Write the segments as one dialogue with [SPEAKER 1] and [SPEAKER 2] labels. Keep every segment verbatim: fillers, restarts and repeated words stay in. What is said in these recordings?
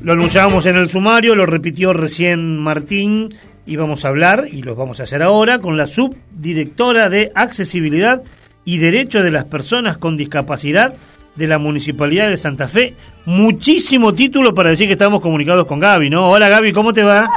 [SPEAKER 1] Lo anunciábamos en el sumario, lo repitió recién Martín, y vamos a hablar, y lo vamos a hacer ahora, con la subdirectora de Accesibilidad y Derechos de las Personas con Discapacidad de la Municipalidad de Santa Fe. Muchísimo título para decir que estamos comunicados con Gaby, ¿no? Hola Gaby, ¿cómo te va?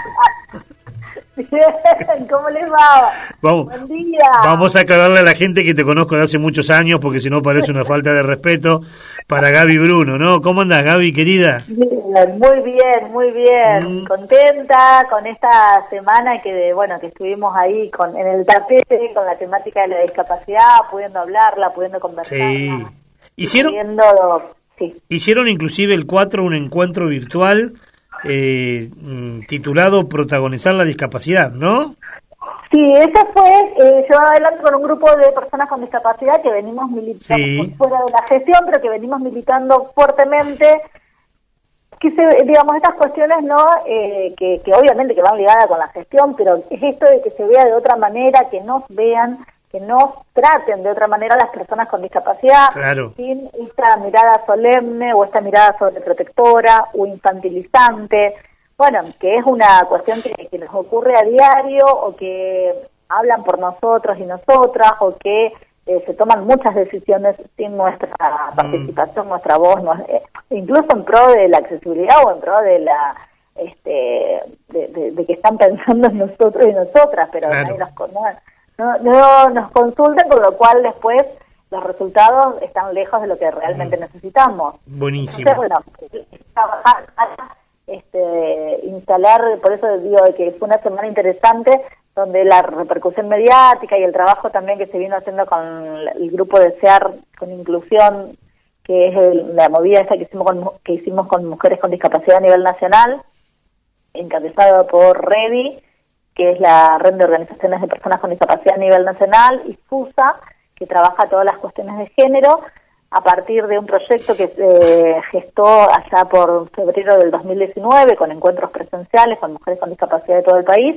[SPEAKER 2] Bien, ¿cómo les va?
[SPEAKER 1] Vamos,
[SPEAKER 2] Buen día.
[SPEAKER 1] Vamos a aclararle a la gente que te conozco de hace muchos años, porque si no parece una falta de respeto para Gaby Bruno, ¿no? ¿Cómo andás, Gaby, querida?
[SPEAKER 2] Bien, muy bien, muy bien. Mm. Contenta con esta semana que, bueno, que estuvimos ahí con en el tapete con la temática de la discapacidad, pudiendo hablarla, pudiendo conversarla.
[SPEAKER 1] Sí. Hicieron,
[SPEAKER 2] pudiendo, sí.
[SPEAKER 1] Hicieron inclusive el cuatro un encuentro virtual eh, titulado Protagonizar la Discapacidad, ¿no?
[SPEAKER 2] Sí, ese fue, eh, yo adelante con un grupo de personas con discapacidad que venimos militando
[SPEAKER 1] sí.
[SPEAKER 2] fuera de la gestión, pero que venimos militando fuertemente, que se, digamos, estas cuestiones, ¿no? Eh, que, que obviamente que van ligadas con la gestión, pero es esto de que se vea de otra manera, que nos vean, que nos traten de otra manera a las personas con discapacidad,
[SPEAKER 1] claro.
[SPEAKER 2] sin esta mirada solemne o esta mirada sobreprotectora o infantilizante. Bueno, que es una cuestión que, que nos ocurre a diario, o que hablan por nosotros y nosotras, o que eh, se toman muchas decisiones sin nuestra mm. participación, nuestra voz, no, eh, incluso en pro de la accesibilidad o en pro de la este de, de, de que están pensando en nosotros y nosotras, pero
[SPEAKER 1] claro.
[SPEAKER 2] nadie nos, no, no, no nos consultan, con lo cual después los resultados están lejos de lo que realmente mm. necesitamos.
[SPEAKER 1] Buenísimo.
[SPEAKER 2] Entonces, bueno, trabajar Este, instalar, por eso digo que fue una semana interesante, donde la repercusión mediática y el trabajo también que se vino haciendo con el grupo de SEAR con inclusión, que es el, la movida esta que hicimos, con, que hicimos con mujeres con discapacidad a nivel nacional, encabezado por REDI, que es la Red de Organizaciones de Personas con Discapacidad a nivel nacional, y FUSA, que trabaja todas las cuestiones de género, a partir de un proyecto que se eh, gestó allá por febrero del dos mil diecinueve, con encuentros presenciales con mujeres con discapacidad de todo el país,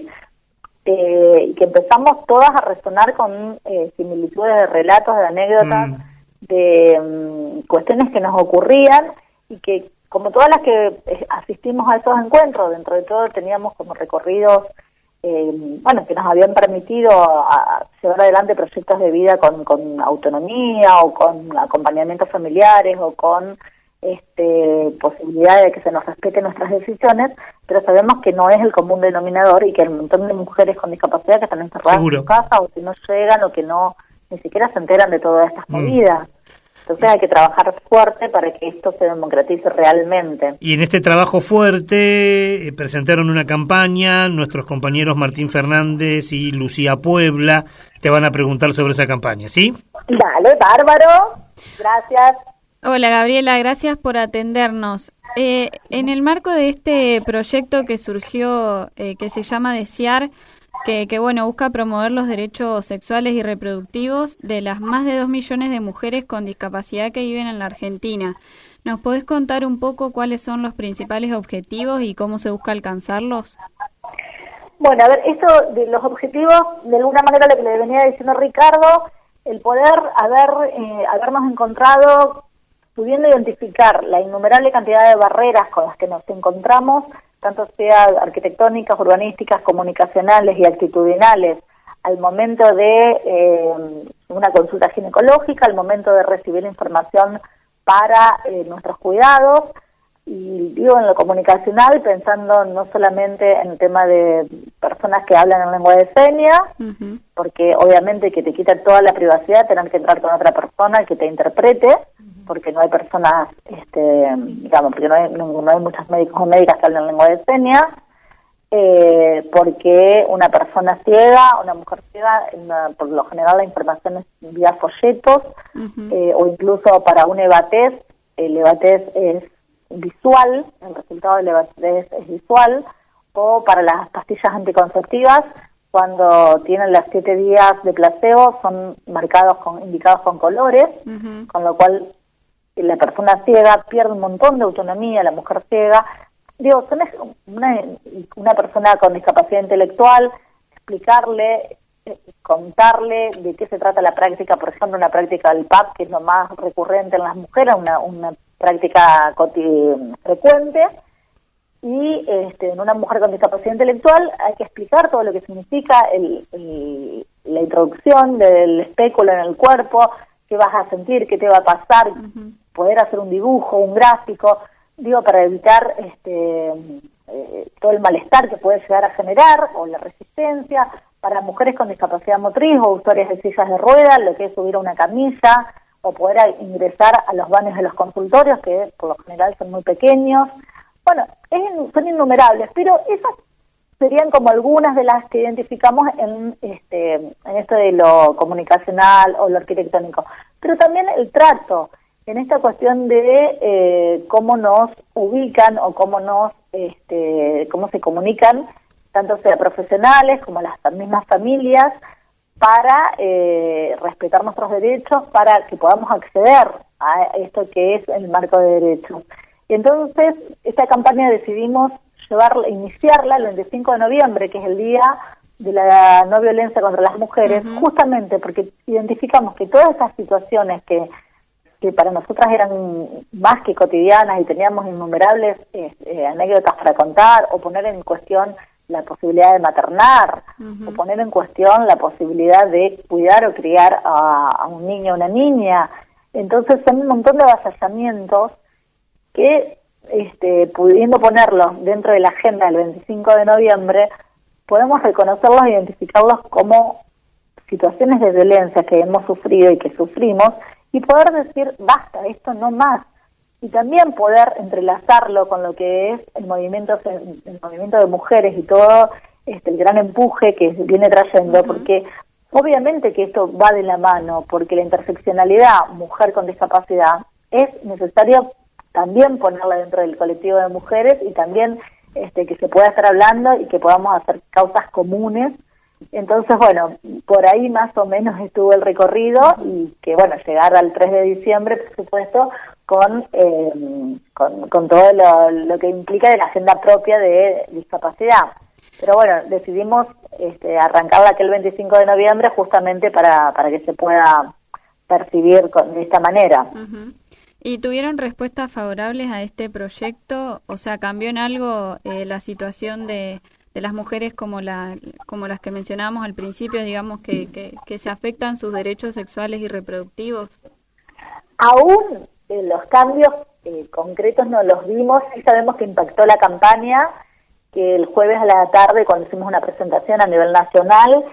[SPEAKER 2] eh, y que empezamos todas a resonar con eh, similitudes de relatos, de anécdotas, mm. de um, cuestiones que nos ocurrían, y que, como todas las que asistimos a esos encuentros, dentro de todo teníamos como recorridos Eh, bueno, que nos habían permitido a, a llevar adelante proyectos de vida con, con autonomía, o con acompañamientos familiares, o con este posibilidad de que se nos respeten nuestras decisiones, pero sabemos que no es el común denominador, y que hay un montón de mujeres con discapacidad que están encerradas
[SPEAKER 1] Seguro.
[SPEAKER 2] en su casa, o que no llegan, o que no ni siquiera se enteran de todas estas mm. movidas. Entonces hay que trabajar fuerte para que esto se democratice realmente.
[SPEAKER 1] Y en este trabajo fuerte eh, presentaron una campaña, nuestros compañeros Martín Fernández y Lucía Puebla te van a preguntar sobre esa campaña, ¿sí?
[SPEAKER 2] Dale, bárbaro. Gracias.
[SPEAKER 3] Hola Gabriela, gracias por atendernos. Eh, en el marco de este proyecto que surgió, eh, que se llama Desear, Que, que bueno, busca promover los derechos sexuales y reproductivos de las más de dos millones de mujeres con discapacidad que viven en la Argentina. ¿Nos podés contar un poco cuáles son los principales objetivos y cómo se busca alcanzarlos?
[SPEAKER 2] Bueno, a ver, esto de los objetivos, de alguna manera lo que le venía diciendo Ricardo, el poder haber eh, habernos encontrado, pudiendo identificar la innumerable cantidad de barreras con las que nos encontramos, tanto sea arquitectónicas, urbanísticas, comunicacionales y actitudinales, al momento de eh, una consulta ginecológica, al momento de recibir información para eh, nuestros cuidados, y digo en lo comunicacional pensando no solamente en el tema de personas que hablan en lengua de señas, uh-huh. porque obviamente que te quita toda la privacidad tener que entrar con otra persona que te interprete, porque no hay personas, este, digamos, porque no hay, no, no hay muchos médicos o médicas que hablan lengua de señas, eh, porque una persona ciega, una mujer ciega, una, por lo general la información es vía folletos, uh-huh. eh, o incluso para un EVATES, el EVATES es visual, el resultado del EVATES es visual, o para las pastillas anticonceptivas, cuando tienen las siete días de placebo, son marcados con, indicados con colores, uh-huh. con lo cual la persona ciega pierde un montón de autonomía, la mujer ciega. Digo, son una, una persona con discapacidad intelectual, explicarle, contarle de qué se trata la práctica, por ejemplo, una práctica del P A P, que es lo más recurrente en las mujeres, una, una práctica frecuente, y este, en una mujer con discapacidad intelectual hay que explicar todo lo que significa el, el, la introducción del espéculo en el cuerpo, qué vas a sentir, qué te va a pasar, uh-huh. poder hacer un dibujo, un gráfico, digo, para evitar este, eh, todo el malestar que puede llegar a generar, o la resistencia, para mujeres con discapacidad motriz o usuarias de sillas de ruedas, lo que es subir a una camilla, o poder ingresar a los baños de los consultorios, que por lo general son muy pequeños. Bueno, es, son innumerables, pero esas serían como algunas de las que identificamos en este en esto de lo comunicacional o lo arquitectónico. Pero también el trato, en esta cuestión de eh, cómo nos ubican o cómo nos este cómo se comunican, tanto sea profesionales como las mismas familias, para eh, respetar nuestros derechos, para que podamos acceder a esto que es el marco de derechos. Entonces, esta campaña decidimos llevarla, iniciarla el veinticinco de noviembre, que es el Día de la No Violencia contra las Mujeres, uh-huh. justamente porque identificamos que todas esas situaciones que, que para nosotras eran más que cotidianas y teníamos innumerables eh, eh, anécdotas para contar, o poner en cuestión la posibilidad de maternar, uh-huh. o poner en cuestión la posibilidad de cuidar o criar a, a un niño o una niña. Entonces son un montón de avasallamientos que, este, pudiendo ponerlos dentro de la agenda del veinticinco de noviembre, podemos reconocerlos e identificarlos como situaciones de violencia que hemos sufrido y que sufrimos, y poder decir, basta, esto no más. Y también poder entrelazarlo con lo que es el movimiento el movimiento de mujeres y todo este el gran empuje que viene trayendo, uh-huh. porque obviamente que esto va de la mano, porque la interseccionalidad mujer con discapacidad es necesario también ponerla dentro del colectivo de mujeres, y también este que se pueda estar hablando y que podamos hacer causas comunes. Entonces, bueno, por ahí más o menos estuvo el recorrido, y que, bueno, llegar al tres de diciembre, por supuesto, con eh, con, con todo lo, lo que implica de la agenda propia de discapacidad. Pero bueno, decidimos este, arrancarla aquel veinticinco de noviembre justamente para, para que se pueda percibir con, de esta manera.
[SPEAKER 3] Uh-huh. ¿Y tuvieron respuestas favorables a este proyecto? O sea, ¿cambió en algo eh, la situación de, de las mujeres como la como las que mencionábamos al principio, digamos, que, que, que se afectan sus derechos sexuales y reproductivos?
[SPEAKER 2] Aún eh, los cambios eh, concretos no los vimos. Sí sabemos que impactó la campaña, que el jueves a la tarde, cuando hicimos una presentación a nivel nacional,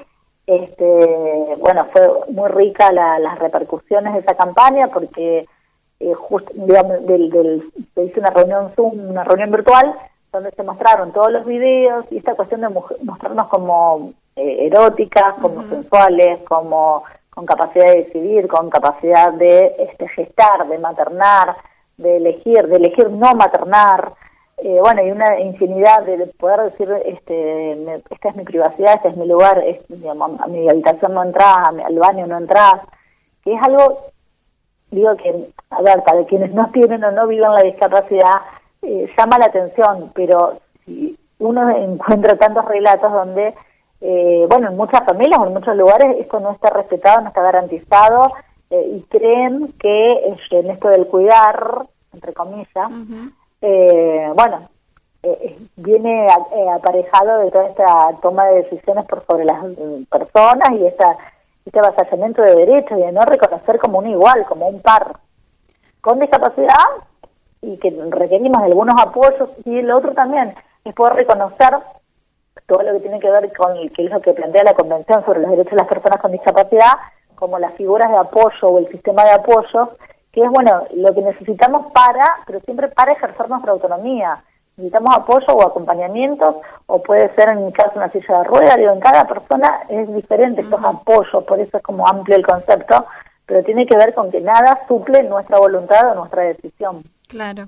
[SPEAKER 2] este bueno, fue muy rica la, las repercusiones de esa campaña, porque Eh, just, digamos, del, del, se hizo una reunión Zoom, una reunión virtual, donde se mostraron todos los videos, y esta cuestión de mujer, mostrarnos como eh, eróticas, como uh-huh. sensuales, como con capacidad de decidir, con capacidad de este, gestar, de maternar, de elegir, de elegir no maternar, eh, bueno, y una infinidad de, de poder decir, este, me, esta es mi privacidad, este es mi lugar, es, digamos, a mi habitación no entras, a mi, al baño no entras, que es algo, digo que, a ver, para quienes no tienen o no viven la discapacidad, eh, llama la atención, pero si uno encuentra tantos relatos donde, eh, bueno, en muchas familias o en muchos lugares esto no está respetado, no está garantizado, eh, y creen que este, en esto del cuidar, entre comillas, uh-huh. eh, bueno, eh, viene eh, aparejado de toda esta toma de decisiones por sobre las eh, personas, y esta este avasallamiento de derechos, y de no reconocer como un igual, como un par con discapacidad, y que requerimos de algunos apoyos. Y el otro también es poder reconocer todo lo que tiene que ver con que es lo que plantea la Convención sobre los Derechos de las Personas con Discapacidad, como las figuras de apoyo o el sistema de apoyo, que es, bueno, lo que necesitamos para, pero siempre para ejercer nuestra autonomía. Necesitamos apoyo o acompañamiento, o puede ser en mi caso una silla de ruedas. Digo, en cada persona es diferente estos uh-huh. apoyos, por eso es como amplio el concepto, pero tiene que ver con que nada suple nuestra voluntad o nuestra decisión.
[SPEAKER 3] Claro.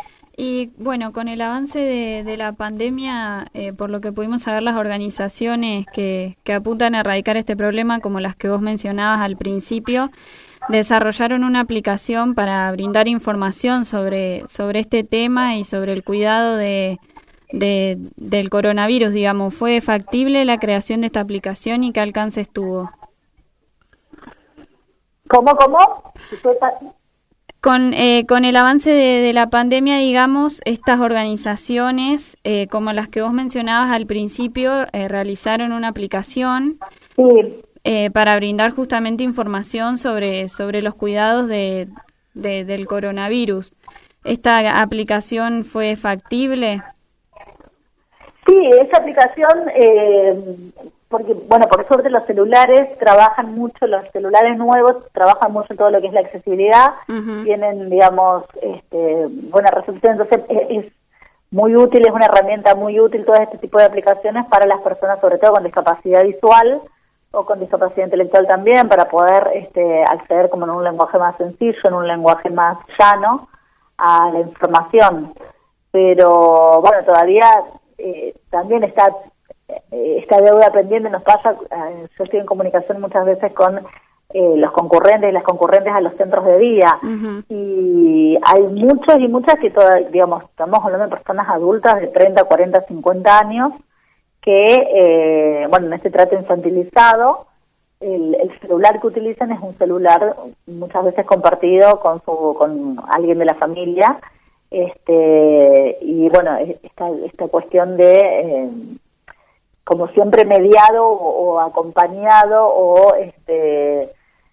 [SPEAKER 3] Y bueno, con el avance de, de la pandemia, eh, por lo que pudimos saber, las organizaciones que, que apuntan a erradicar este problema, como las que vos mencionabas al principio, desarrollaron una aplicación para brindar información sobre sobre este tema y sobre el cuidado de, de del coronavirus, digamos. ¿Fue factible la creación de esta aplicación y qué alcances tuvo?
[SPEAKER 2] ¿Cómo, cómo?
[SPEAKER 3] Con, eh, con el avance de, de la pandemia, digamos, estas organizaciones, eh, como las que vos mencionabas al principio, eh, realizaron una aplicación
[SPEAKER 2] Sí.
[SPEAKER 3] eh, para brindar justamente información sobre, sobre los cuidados de, de, del coronavirus. ¿Esta aplicación fue factible?
[SPEAKER 2] Sí, esa aplicación, eh, porque, bueno, por suerte los celulares trabajan mucho, los celulares nuevos trabajan mucho todo lo que es la accesibilidad, uh-huh. Tienen, digamos, este, buena recepción, entonces es, es muy útil, es una herramienta muy útil todo este tipo de aplicaciones para las personas, sobre todo con discapacidad visual o con discapacidad intelectual también, para poder este, acceder como en un lenguaje más sencillo, en un lenguaje más llano a la información. Pero, bueno, todavía... Eh, también está eh, esta deuda pendiente, nos pasa, eh, yo estoy en comunicación muchas veces con eh, los concurrentes y las concurrentes a los centros de día, uh-huh. Y hay muchos y muchas que todas, digamos, estamos hablando de personas adultas de treinta, cuarenta, cincuenta años que, eh, bueno, en este trato infantilizado, el, el celular que utilizan es un celular muchas veces compartido con su con alguien de la familia. Este y bueno, esta, esta cuestión de, eh, como siempre, mediado o, o acompañado o, este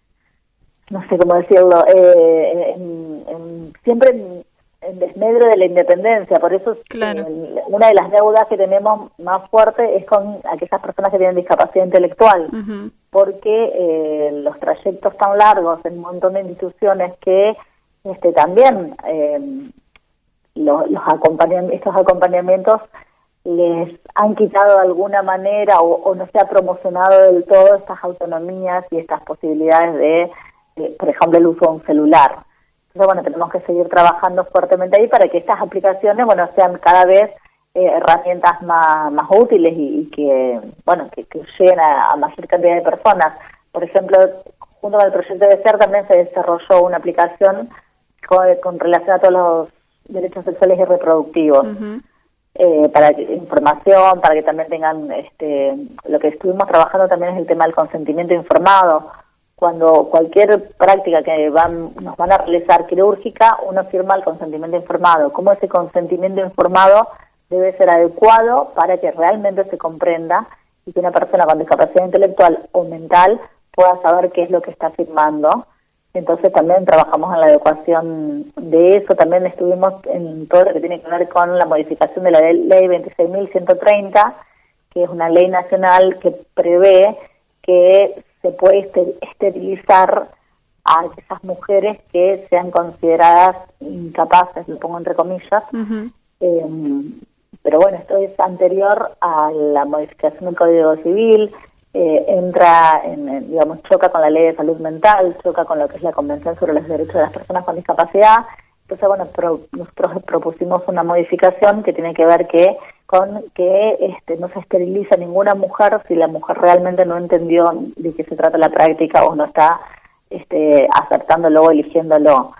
[SPEAKER 2] no sé cómo decirlo, eh, en, en, siempre en, en desmedro de la independencia. Por eso, claro. eh, una de las deudas que tenemos más fuerte es con aquellas personas que tienen discapacidad intelectual, uh-huh. Porque eh, los trayectos tan largos en un montón de instituciones que este también... Eh, Los, los acompañamientos, estos acompañamientos les han quitado de alguna manera o, o no se ha promocionado del todo estas autonomías y estas posibilidades de, de, por ejemplo, el uso de un celular. Entonces, bueno, tenemos que seguir trabajando fuertemente ahí para que estas aplicaciones, bueno, sean cada vez eh, herramientas más, más útiles y, y que, bueno, que, que lleguen a, a mayor cantidad de personas. Por ejemplo, junto con el proyecto de SER también se desarrolló una aplicación con, con relación a todos los derechos sexuales y reproductivos, uh-huh. eh, para que, información, para que también tengan, este, lo que estuvimos trabajando también es el tema del consentimiento informado. Cuando cualquier práctica que van, nos van a realizar quirúrgica, uno firma el consentimiento informado. Cómo ese consentimiento informado debe ser adecuado para que realmente se comprenda y que una persona con discapacidad intelectual o mental pueda saber qué es lo que está firmando. Entonces también trabajamos en la adecuación de eso, también estuvimos en todo lo que tiene que ver con la modificación de la ley veintiséis mil ciento treinta, que es una ley nacional que prevé que se puede esterilizar a esas mujeres que sean consideradas incapaces, lo pongo entre comillas, uh-huh. eh, pero bueno, esto es anterior a la modificación del Código Civil. Eh, entra, en, en, digamos, choca con la Ley de Salud Mental, choca con lo que es la Convención sobre los Derechos de las Personas con Discapacidad. Entonces, bueno, pro, nosotros propusimos una modificación que tiene que ver que con que este, no se esteriliza ninguna mujer si la mujer realmente no entendió de qué se trata la práctica o no está este, aceptándolo o eligiéndolo.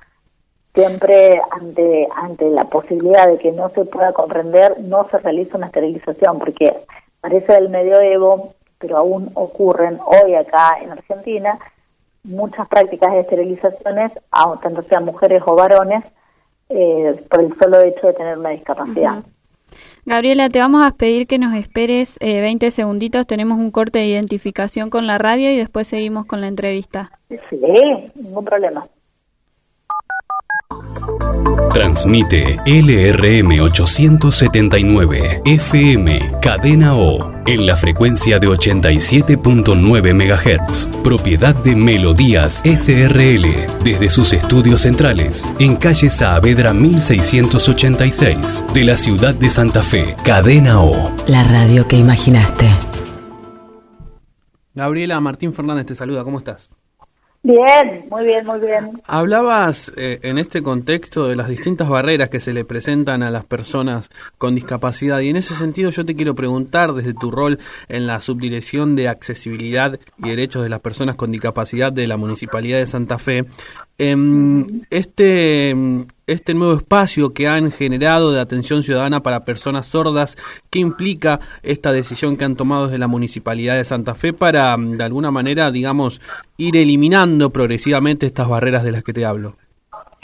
[SPEAKER 2] Siempre ante ante la posibilidad de que no se pueda comprender, no se realiza una esterilización, porque parece del medioevo, pero aún ocurren hoy acá en Argentina muchas prácticas de esterilizaciones, tanto sean mujeres o varones, eh, por el solo hecho de tener una discapacidad. Uh-huh.
[SPEAKER 3] Gabriela, te vamos a pedir que nos esperes eh, veinte segunditos, tenemos un corte de identificación con la radio y después seguimos con la entrevista.
[SPEAKER 2] Sí, ningún problema.
[SPEAKER 4] Transmite L R M ochocientos setenta y nueve F M Cadena O en la frecuencia de ochenta y siete punto nueve megahertz, propiedad de Melodías S R L, desde sus estudios centrales en calle Saavedra mil seiscientos ochenta y seis de la ciudad de Santa Fe. Cadena O,
[SPEAKER 5] la radio que imaginaste.
[SPEAKER 6] Gabriela, Martín Fernández te saluda, ¿cómo estás?
[SPEAKER 2] Bien, muy bien, muy bien.
[SPEAKER 6] Hablabas eh, en este contexto de las distintas barreras que se le presentan a las personas con discapacidad, y en ese sentido yo te quiero preguntar, desde tu rol en la Subdirección de Accesibilidad y Derechos de las Personas con Discapacidad de la Municipalidad de Santa Fe, eh, este, este nuevo espacio que han generado de atención ciudadana para personas sordas, ¿qué implica esta decisión que han tomado desde la Municipalidad de Santa Fe para, de alguna manera, digamos, ir eliminando progresivamente estas barreras de las que te hablo?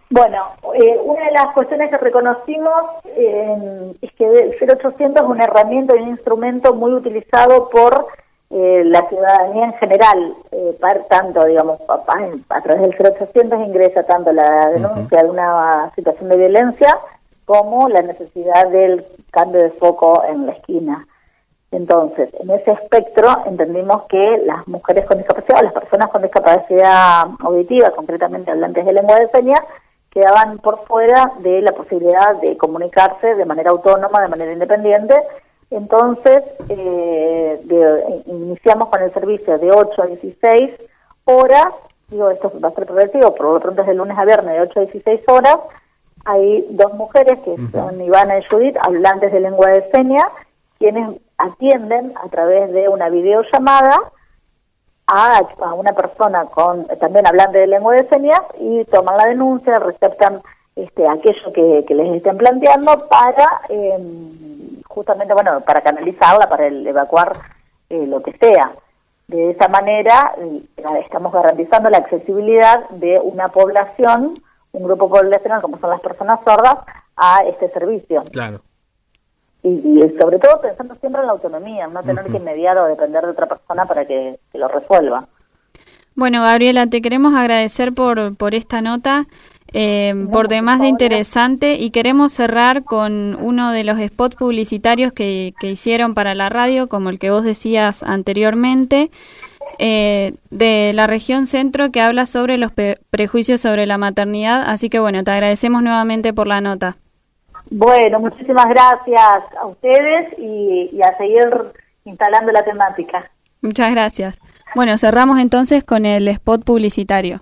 [SPEAKER 2] Bueno, eh, una de las cuestiones que reconocimos eh, es que el cero ochocientos es una herramienta y un instrumento muy utilizado por eh, la ciudadanía en general, eh, para tanto, digamos, a, a través del cero ochocientos ingresa tanto la denuncia uh-huh. de una situación de violencia como la necesidad del cambio de foco en la esquina. Entonces, en ese espectro entendimos que las mujeres con discapacidad, o las personas con discapacidad auditiva, concretamente hablantes de lengua de señas, quedaban por fuera de la posibilidad de comunicarse de manera autónoma, de manera independiente. Entonces, eh, de, iniciamos con el servicio de ocho a dieciséis horas, digo, esto va a ser progresivo, por lo pronto es de lunes a viernes de ocho a dieciséis horas. Hay dos mujeres, que uh-huh. son Ivana y Judith, hablantes de lengua de señas, quienes atienden a través de una videollamada a, a una persona con también hablante de lengua de señas y toman la denuncia, receptan este, aquello que, que les estén planteando para eh, justamente, bueno, para canalizarla, para el, evacuar eh, lo que sea. De esa manera eh, estamos garantizando la accesibilidad de una población, un grupo poblacional como son las personas sordas, a este servicio.
[SPEAKER 6] Claro.
[SPEAKER 2] Y, y sobre todo pensando siempre en la autonomía, no tener uh-huh. que mediar o depender de otra persona para que, que lo resuelva.
[SPEAKER 3] Bueno, Gabriela, te queremos agradecer por, por esta nota, eh, no, por demás de interesante, y queremos cerrar con uno de los spots publicitarios que, que hicieron para la radio, como el que vos decías anteriormente, eh, de la región centro, que habla sobre los pe- prejuicios sobre la maternidad. Así que bueno, te agradecemos nuevamente por la nota.
[SPEAKER 2] Bueno, muchísimas gracias a ustedes y, y a seguir instalando la temática.
[SPEAKER 3] Muchas gracias. Bueno, cerramos entonces con el spot publicitario.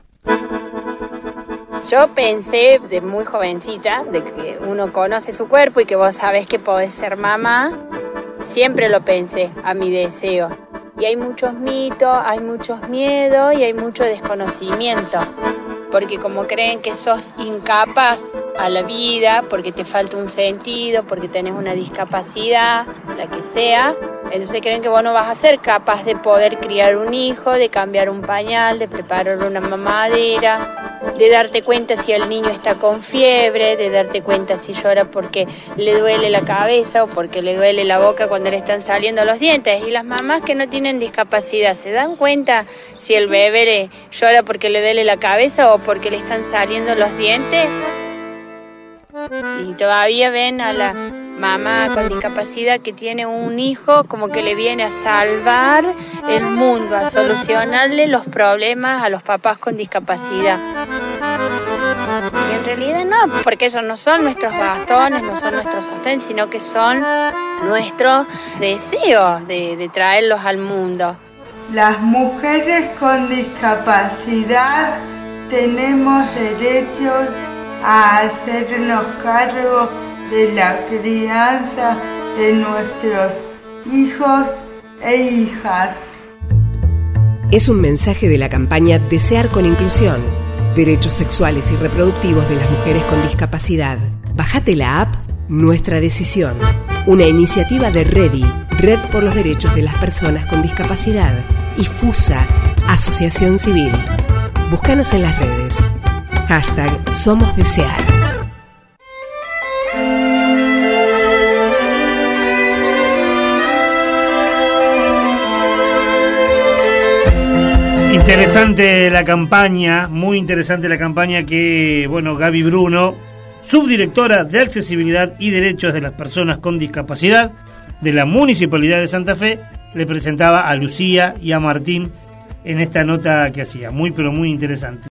[SPEAKER 7] Yo pensé de muy jovencita, de que uno conoce su cuerpo y que vos sabés que podés ser mamá. Siempre lo pensé, a mi deseo. Y hay muchos mitos, hay muchos miedos y hay mucho desconocimiento. Porque como creen que sos incapaz a la vida, porque te falta un sentido, porque tenés una discapacidad, la que sea, entonces creen que vos no vas a ser capaz de poder criar un hijo, de cambiar un pañal, de preparar una mamadera, de darte cuenta si el niño está con fiebre, de darte cuenta si llora porque le duele la cabeza o porque le duele la boca cuando le están saliendo los dientes. Y las mamás que no tienen discapacidad, ¿se dan cuenta si el bebé le llora porque le duele la cabeza o porque le están saliendo los dientes? Y todavía ven a la mamá con discapacidad que tiene un hijo como que le viene a salvar el mundo, a solucionarle los problemas a los papás con discapacidad. Y en realidad no, porque ellos no son nuestros bastones, no son nuestros sostén, sino que son nuestros deseos de, de traerlos al mundo.
[SPEAKER 8] Las mujeres con discapacidad tenemos derechos a hacernos cargo de la crianza de nuestros hijos e hijas.
[SPEAKER 9] Es un mensaje de la campaña Desear con Inclusión, derechos sexuales y reproductivos de las mujeres con discapacidad. Bájate la app Nuestra Decisión, una iniciativa de REDI, Red por los Derechos de las Personas con Discapacidad, y FUSA, Asociación Civil. Búscanos en las redes. Hashtag Somos Desear.
[SPEAKER 1] Interesante la campaña, muy interesante la campaña que, bueno, Gaby Bruno, subdirectora de Accesibilidad y Derechos de las Personas con Discapacidad de la Municipalidad de Santa Fe, le presentaba a Lucía y a Martín en esta nota que hacía. Muy, pero muy interesante.